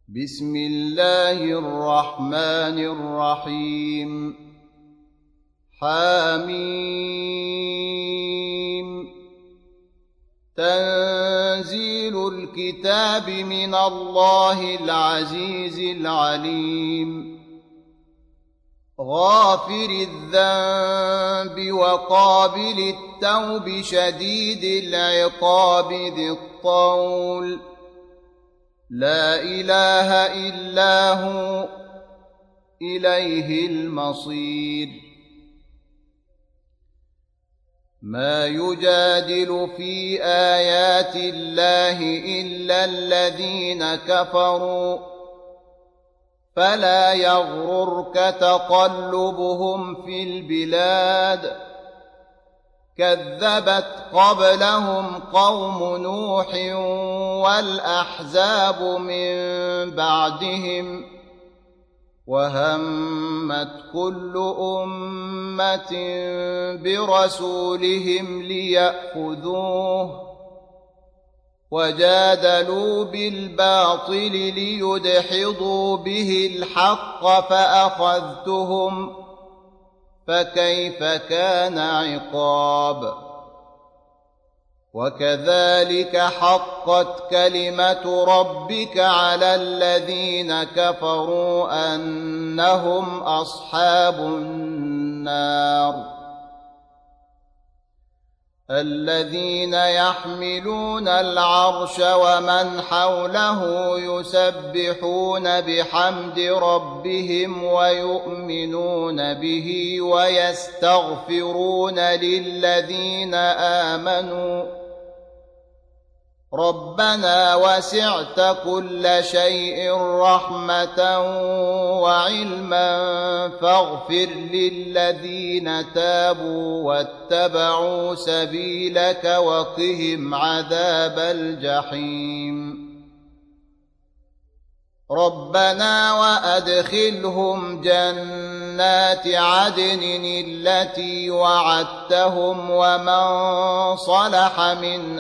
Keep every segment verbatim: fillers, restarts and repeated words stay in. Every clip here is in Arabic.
بسم الله الرحمن الرحيم حميم تنزيل الكتاب من الله العزيز العليم غافر الذنب وقابل التوب شديد العقاب ذي الطول لا إله إلا هو إليه المصير ما يجادل في آيات الله إلا الذين كفروا فلا يغررك تقلبهم في البلاد كذبت قبلهم قوم نوح والأحزاب من بعدهم وهمت كل أمة برسولهم ليأخذوه وجادلوا بالباطل ليدحضوا به الحق فأخذتهم فكيف كان عقاب وكذلك حقت كلمة ربك على الذين كفروا أنهم أصحاب النار الذين يحملون العرش ومن حوله يسبحون بحمد ربهم ويؤمنون به ويستغفرون للذين آمنوا ربنا وسعت كل شيء رحمة وعلما فاغفر للذين تابوا واتبعوا سبيلك وقهم عذاب الجحيم ربنا وأدخلهم جنات عدن التي وعدتهم ومن صلح من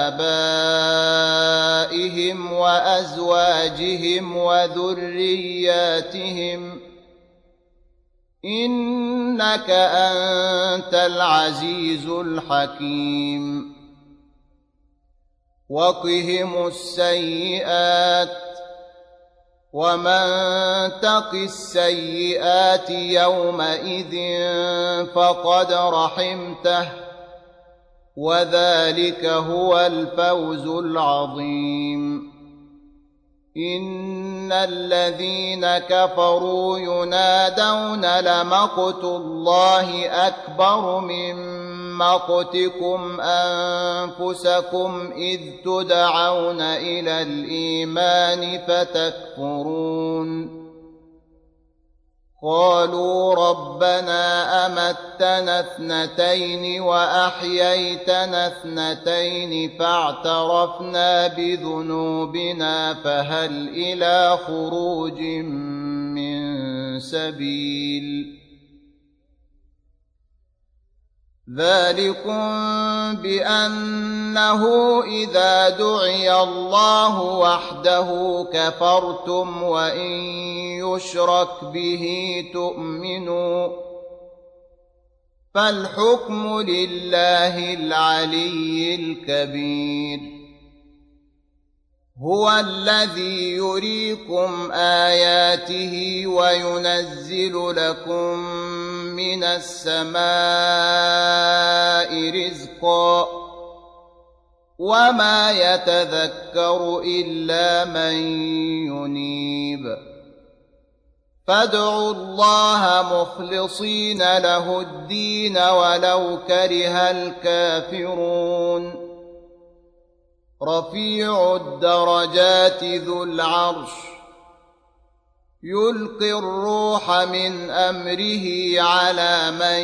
آبائهم وأزواجهم وذرياتهم إنك أنت العزيز الحكيم وقهم السيئات ومن تق السيئات يومئذ فقد رحمته وذلك هو الفوز العظيم إن الذين كفروا ينادون لمقت الله أكبر من مقتكم أنفسكم إذ تدعون إلى الإيمان فتكفرون قالوا ربنا أمتنا اثنتين وأحييتنا اثنتين فاعترفنا بذنوبنا فهل إلى خروج من سبيل ذلكم بأنه إذا دعي الله وحده كفرتم وإن يشرك به تؤمنوا فالحكم لله العلي الكبير هو الذي يريكم آياته وينزل لكم من السماء رزقا وما يتذكر إلا من ينيب فادعوا الله مخلصين له الدين ولو كره الكافرون رفيع الدرجات ذو العرش يلقي الروح من أمره على من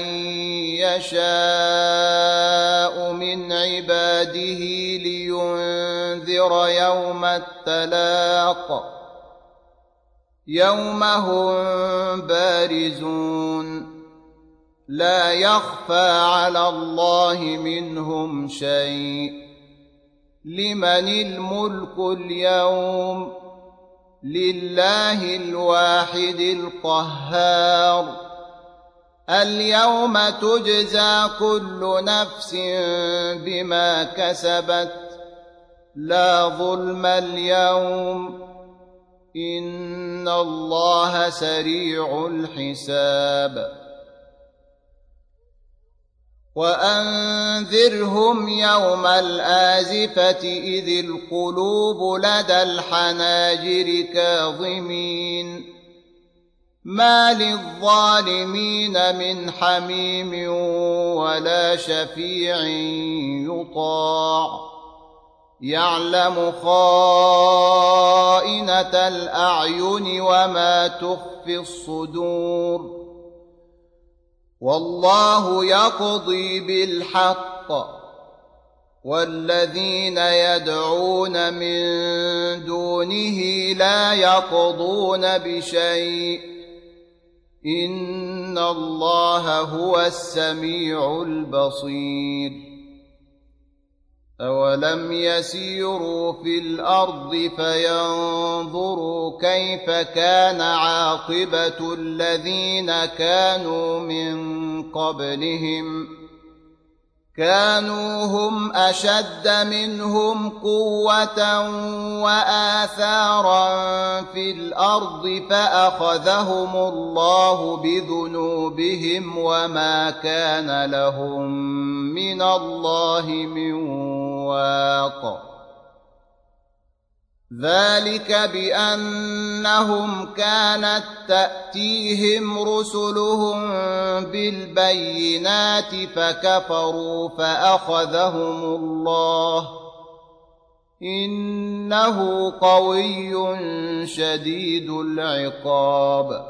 يشاء من عباده لينذر يوم التلاق يوم هم بارزون لا يخفى على الله منهم شيء لمن الملك اليوم لله الواحد القهار اليوم تجزى كل نفس بما كسبت لا ظلم اليوم إن الله سريع الحساب وأنذرهم يوم الآزفة إذ القلوب لدى الحناجر كاظمين ما للظالمين من حميم ولا شفيع يطاع يعلم خائنة الأعين وما تخفي الصدور والله يقضي بالحق والذين يدعون من دونه لا يقضون بشيء إن الله هو السميع البصير أولم يسيروا في الأرض فينظروا كيف كان عاقبة الذين كانوا من قبلهم كانوا هم أشد منهم قوة وآثارا في الأرض فأخذهم الله بذنوبهم وما كان لهم من الله من واق ذلك بأنهم كانت تأتيهم رسلهم بالبينات فكفروا فأخذهم الله إنه قوي شديد العقاب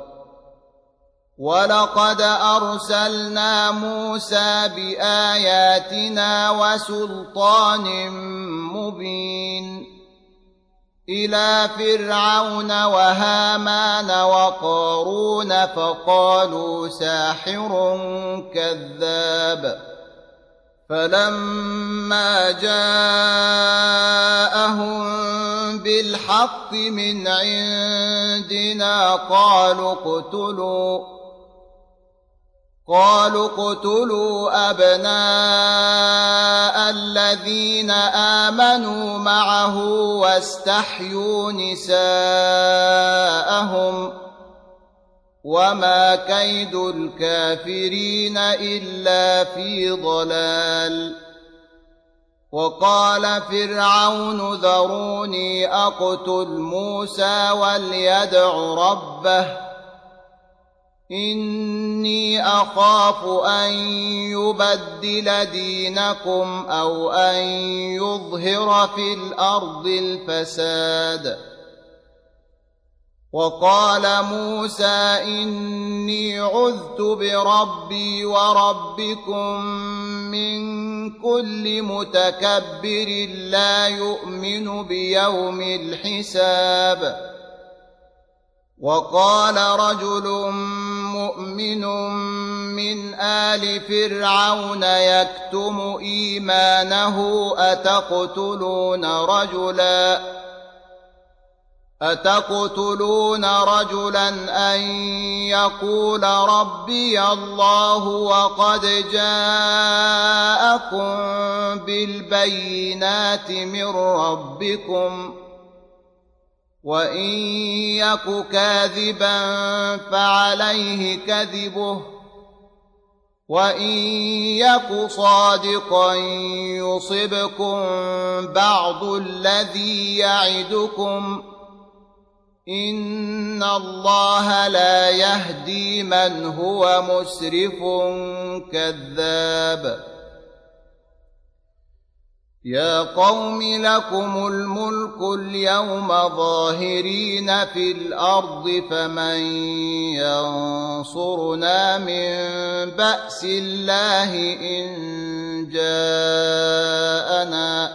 ولقد أرسلنا موسى بآياتنا وسلطان مبين إلى فرعون وهامان وقارون فقالوا ساحر كذاب فلما جاءهم بالحق من عندنا قالوا اقتلوا قالوا اقتلوا أبناء الذين آمنوا معه واستحيوا نساءهم وما كيد الكافرين إلا في ضلال وقال فرعون ذروني أقتل موسى وليدع ربه إني أخاف أن يبدل دينكم أو أن يظهر في الأرض الفساد وقال موسى إني عذت بربي وربكم من كل متكبر لا يؤمن بيوم الحساب وقال رجل مؤمن من آل فرعون يكتم إيمانه أتقتلون رجلا أتقتلون رجلا أن يقول ربي الله وقد جاءكم بالبينات من ربكم وإن يك كاذبا فعليه كذبه وإن يك صادقا يصبكم بعض الذي يعدكم إن الله لا يهدي من هو مسرف كذاب يا قوم لكم الملك اليوم ظاهرين في الأرض فمن ينصرنا من بأس الله إن جاءنا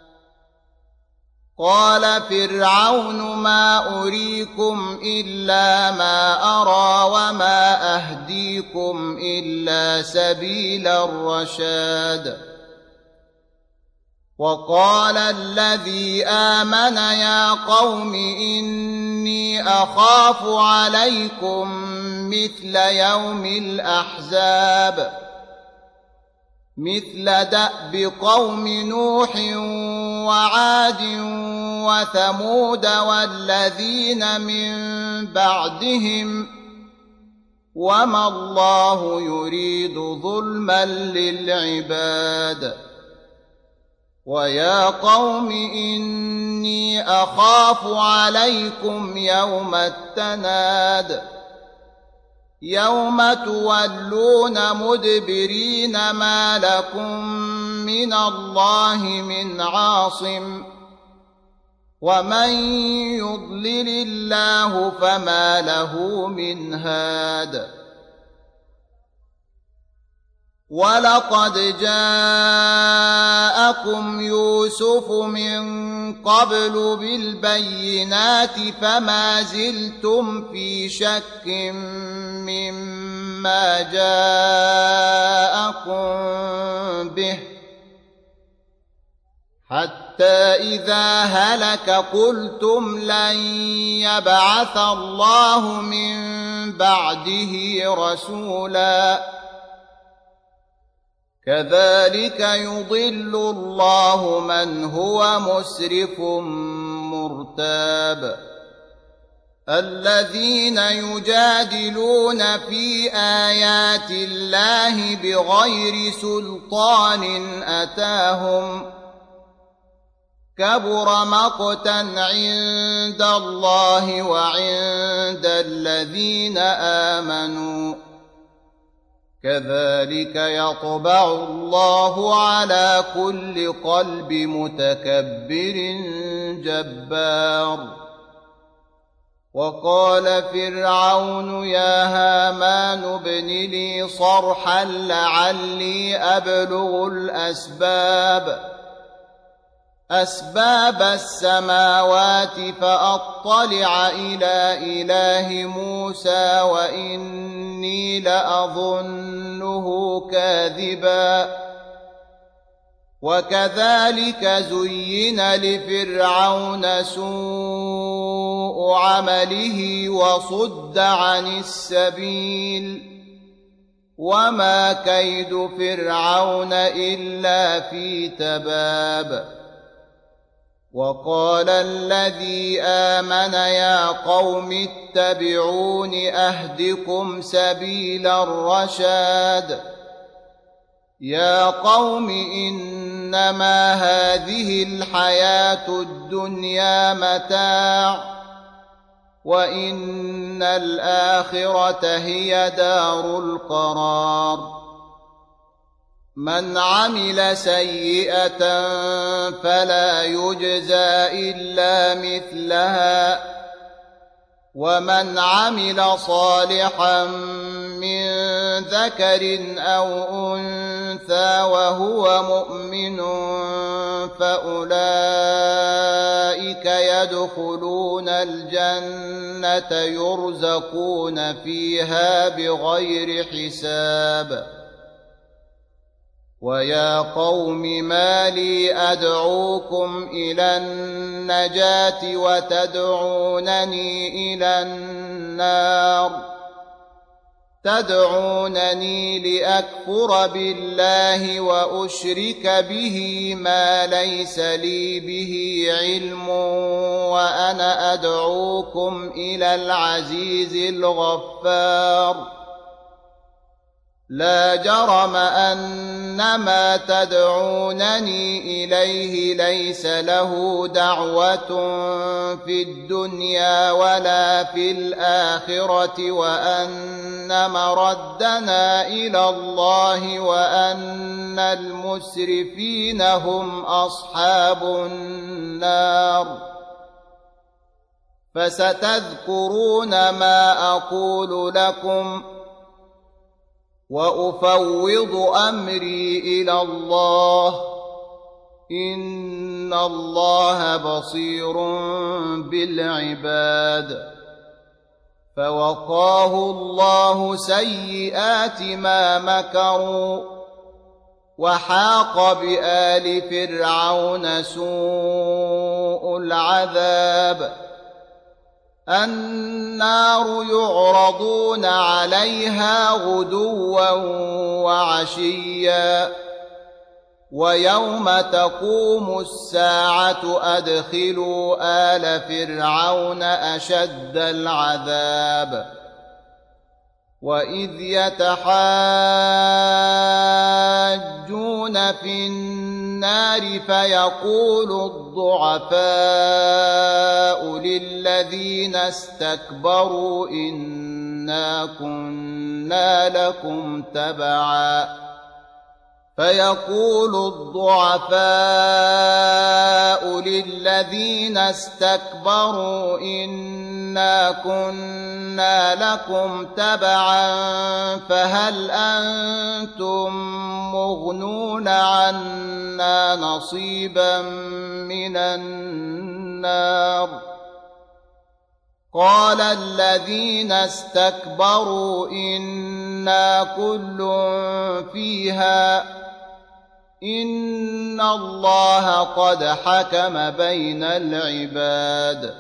قال فرعون ما أريكم إلا ما أرى وما أهديكم إلا سبيل الرشاد وقال الذي آمن يا قوم إني أخاف عليكم مثل يوم الأحزاب مثل دأب قوم نوح وعاد وثمود والذين من بعدهم وما الله يريد ظلما للعباد ويا قوم إني أخاف عليكم يوم التناد يوم تولون مدبرين ما لكم من الله من عاصم ومن يضلل الله فما له من هاد ولقد جاءكم يوسف من قبل بالبينات فما زلتم في شك مما جاءكم به حتى إذا هلك قلتم لن يبعث الله من بعده رسولا كذلك يضل الله من هو مسرف مرتاب الذين يجادلون في آيات الله بغير سلطان أتاهم كبر مقتا عند الله وعند الذين آمنوا كذلك يطبع الله على كل قلب متكبر جبار وقال فرعون يا هامان ابن لي صرحا لعلي أبلغ الأسباب أسباب السماوات فأطلع إلى إله موسى وإني لأظنه كاذبا وكذلك زين لفرعون سوء عمله وصد عن السبيل وما كيد فرعون إلا في تباب وقال الذي آمن يا قوم اتبعون أهدكم سبيل الرشاد يا قوم إنما هذه الحياة الدنيا متاع وإن الآخرة هي دار القرار من عمل سيئة فلا يجزى إلا مثلها ومن عمل صالحا من ذكر أو أنثى وهو مؤمن فأولئك يدخلون الجنة يرزقون فيها بغير حساب ويا قوم ما لي أدعوكم إلى النجاة وتدعونني إلى النار تدعونني لأكفر بالله وأشرك به ما ليس لي به علم وأنا أدعوكم إلى العزيز الغفار لا جرم أن ما تدعونني إليه ليس له دعوة في الدنيا ولا في الآخرة وأن مردنا إلى الله وأن المسرفين هم أصحاب النار فستذكرون ما أقول لكم وأفوض أمري إلى الله إن الله بصير بالعباد فوقاه الله سيئات ما مكروا وحاق بآل فرعون سوء العذاب النار يعرضون عليها غدوا وعشيا ويوم تقوم الساعة أدخلوا آل فرعون أشد العذاب وإذ يتحاجون في النار فيقول الضعفاء للذين استكبروا إنا كنا لكم تبعا فيقول الضعفاء للذين استكبروا إنا كنا لكم تبعا فهل أنتم مغنون عنا نصيبا من النار قال الذين استكبروا إنا كل فيها إن الله قد حكم بين العباد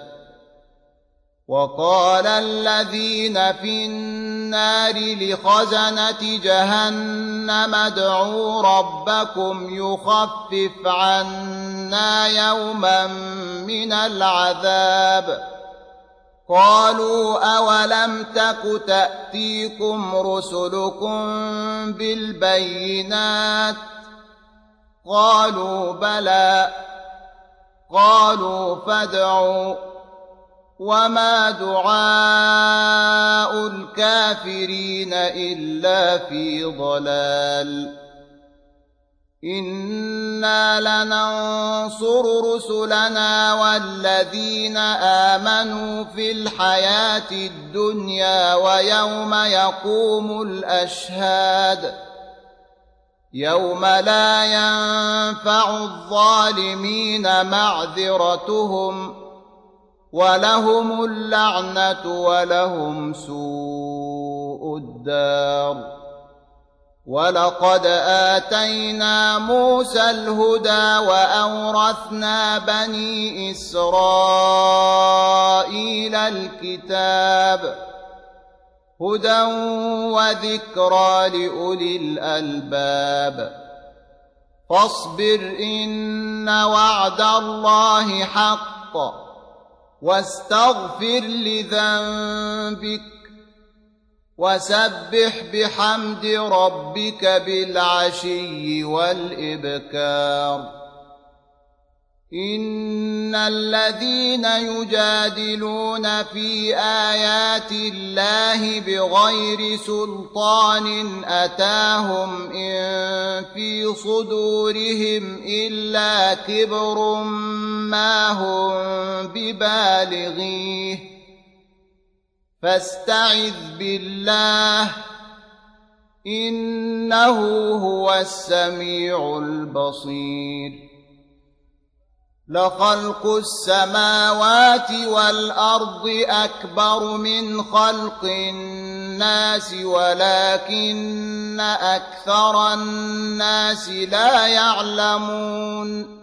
وقال الذين في النار لخزنة جهنم ادعوا ربكم يخفف عنا يوما من العذاب قالوا أولم تك تأتيكم رسلكم بالبينات قالوا بلى قالوا فادعوا وما دعاء الكافرين إلا في ضلال إنا لننصر رسلنا والذين آمنوا في الحياة الدنيا ويوم يقوم الأشهاد يوم لا ينفع الظالمين معذرتهم ولهم اللعنة ولهم سوء الدار ولقد آتينا موسى الهدى وأورثنا بني إسرائيل الكتاب هدى وذكرى لأولي الألباب فاصبر إن وعد الله حق واستغفر لذنبك وسبح بحمد ربك بالعشي والإبكار إن الذين يجادلون في آيات الله بغير سلطان أتاهم إن في صدورهم إلا كبر ما هم ببالغيه فاستعذ بالله إنه هو السميع البصير لخلق السماوات والأرض أكبر من خلق الناس ولكن أكثر الناس لا يعلمون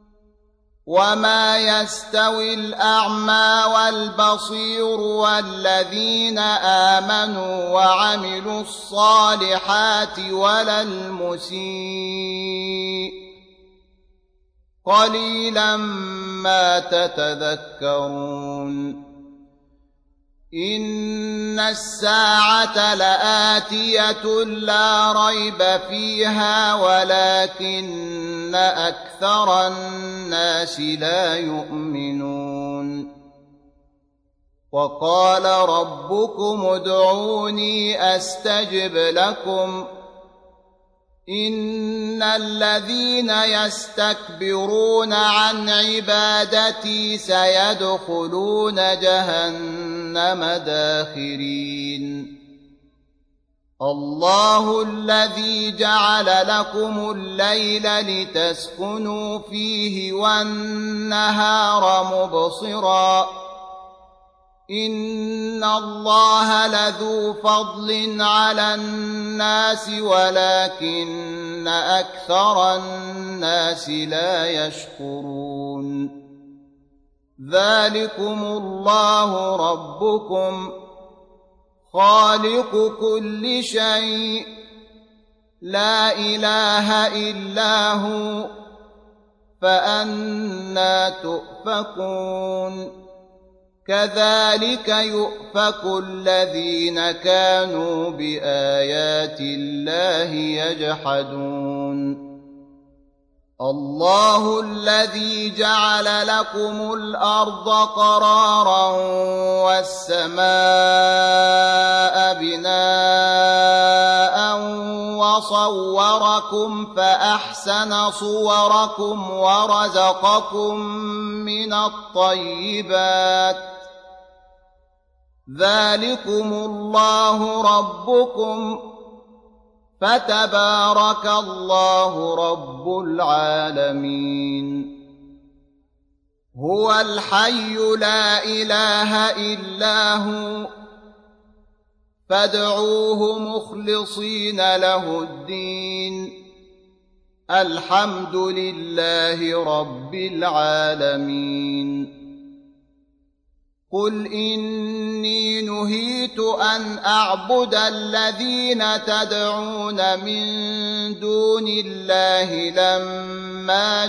وما يستوي الأعمى والبصير والذين آمنوا وعملوا الصالحات ولا المسيء قليلا ما تتذكرون إن الساعة لآتية لا ريب فيها ولكن أكثر الناس لا يؤمنون وقال ربكم ادعوني أستجب لكم إن الذين يستكبرون عن عبادتي سيدخلون جهنم داخرين الله الذي جعل لكم الليل لتسكنوا فيه والنهار مبصرا إن الله لذو فضل على الناس ولكن أكثر الناس لا يشكرون ذلكم الله ربكم خالق كل شيء لا إله إلا هو فأنى تؤفكون كذلك يؤفك الذين كانوا بآيات الله يجحدون الله الذي جعل لكم الأرض قرارا والسماء بناء وصوركم فأحسن صوركم ورزقكم من الطيبات ذلكم الله ربكم فتبارك الله رب العالمين هو الحي لا إله إلا هو فادعوه مخلصين له الدين الحمد لله رب العالمين قل إني نهيت أن أعبد الذين تدعون من دون الله لما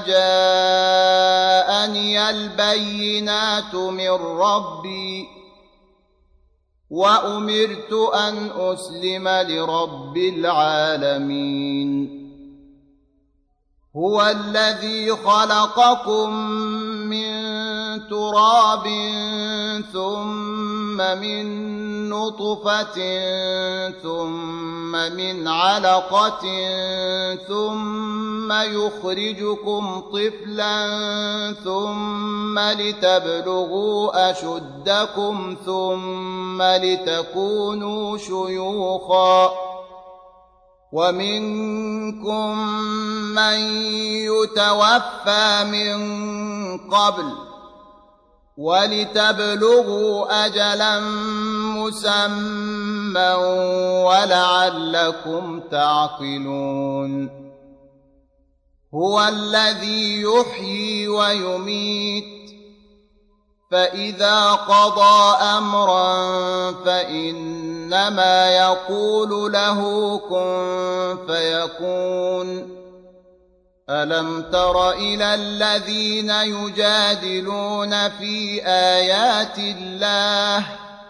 جاءني البينات من ربي وأمرت أن أسلم لرب العالمين هو الذي خلقكم من تراب ثم من نطفة ثم من علقة ثم يخرجكم طفلا ثم لتبلغوا أشدكم ثم لتكونوا شيوخا ومنكم من يتوفى من قبل ولتبلغوا أجلا مسمى ولعلكم تعقلون هو الذي يحيي ويميت فإذا قضى أمرا فإنما يقول له كن فيكون ألم تر إلى الذين يجادلون في آيات الله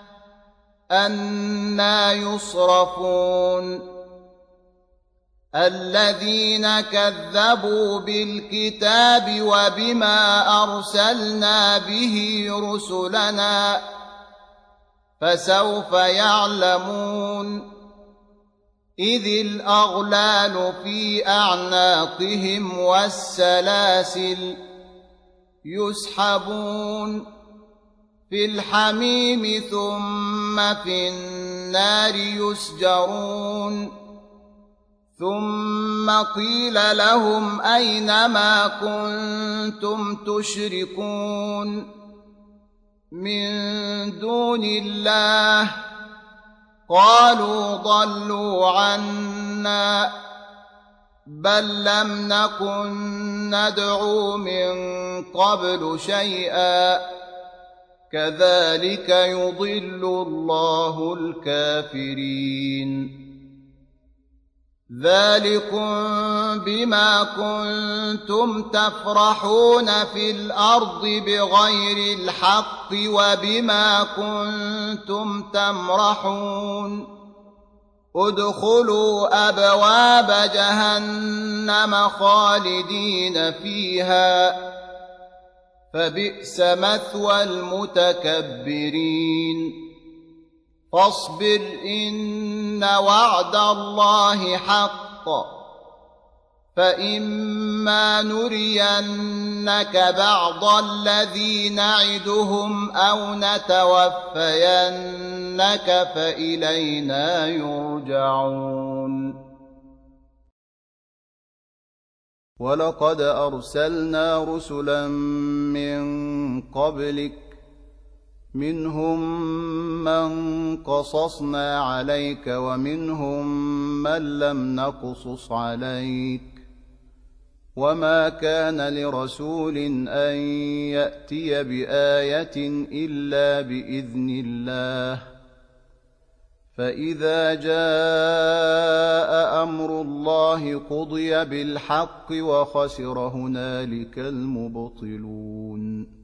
أنى يصرفون الذين كذبوا بالكتاب وبما أرسلنا به رسلنا فسوف يعلمون إذ الأغلال في أعناقهم والسلاسل يسحبون في الحميم ثم في النار يسجرون ثم قيل لهم أين ما كنتم تشركون من دون الله قالوا ضلوا عنا بل لم نكن ندعو من قبل شيئا كذلك يضل الله الكافرين ذلكم بما كنتم تفرحون في الأرض بغير الحق وبما كنتم تمرحون ادخلوا أبواب جهنم خالدين فيها فبئس مثوى المتكبرين فاصبر إن وعد الله حق فإما نرينك بعض الذي نعدهم أو نتوفينك فإلينا يرجعون ولقد أرسلنا رسلا من قبلك منهم من قصصنا عليك ومنهم من لم نقصص عليك وما كان لرسول أن يأتي بآية إلا بإذن الله فإذا جاء أمر الله قضي بالحق وخسر هنالك المبطلون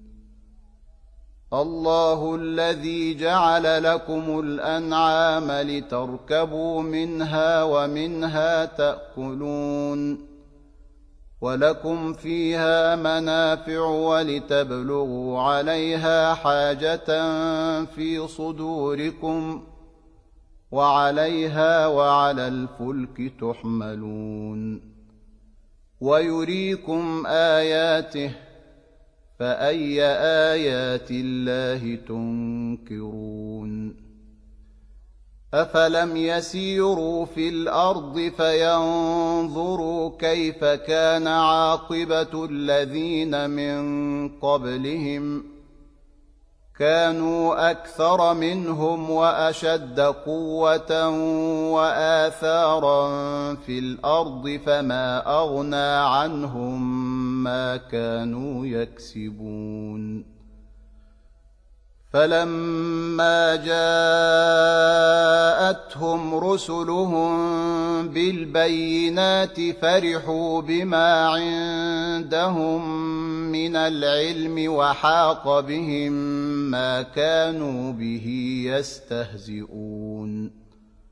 الله الذي جعل لكم الأنعام لتركبوا منها ومنها تأكلون ولكم فيها منافع ولتبلغوا عليها حاجة في صدوركم وعليها وعلى الفلك تحملون ويريكم آياته فأي آيات الله تنكرون أفلم يسيروا في الأرض فينظروا كيف كان عاقبة الذين من قبلهم كانوا أكثر منهم وأشد قوة وآثارا في الأرض فما أغنى عنهم ما كانوا يكسبون فلما جاءتهم رسلهم بالبينات فرحوا بما عندهم من العلم وحاق بهم ما كانوا به يستهزئون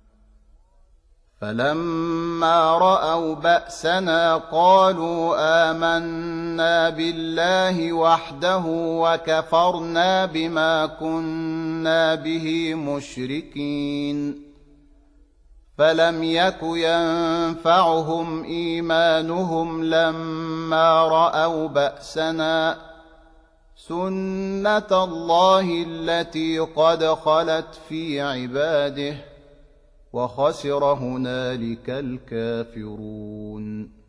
فلما رأوا بأسنا قالوا آمنا بالله وحده وكفرنا بما كنا به مشركين فلم يك ينفعهم إيمانهم لما رأوا بأسنا سنة الله التي قد خلت في عباده وخسر هنالك الكافرون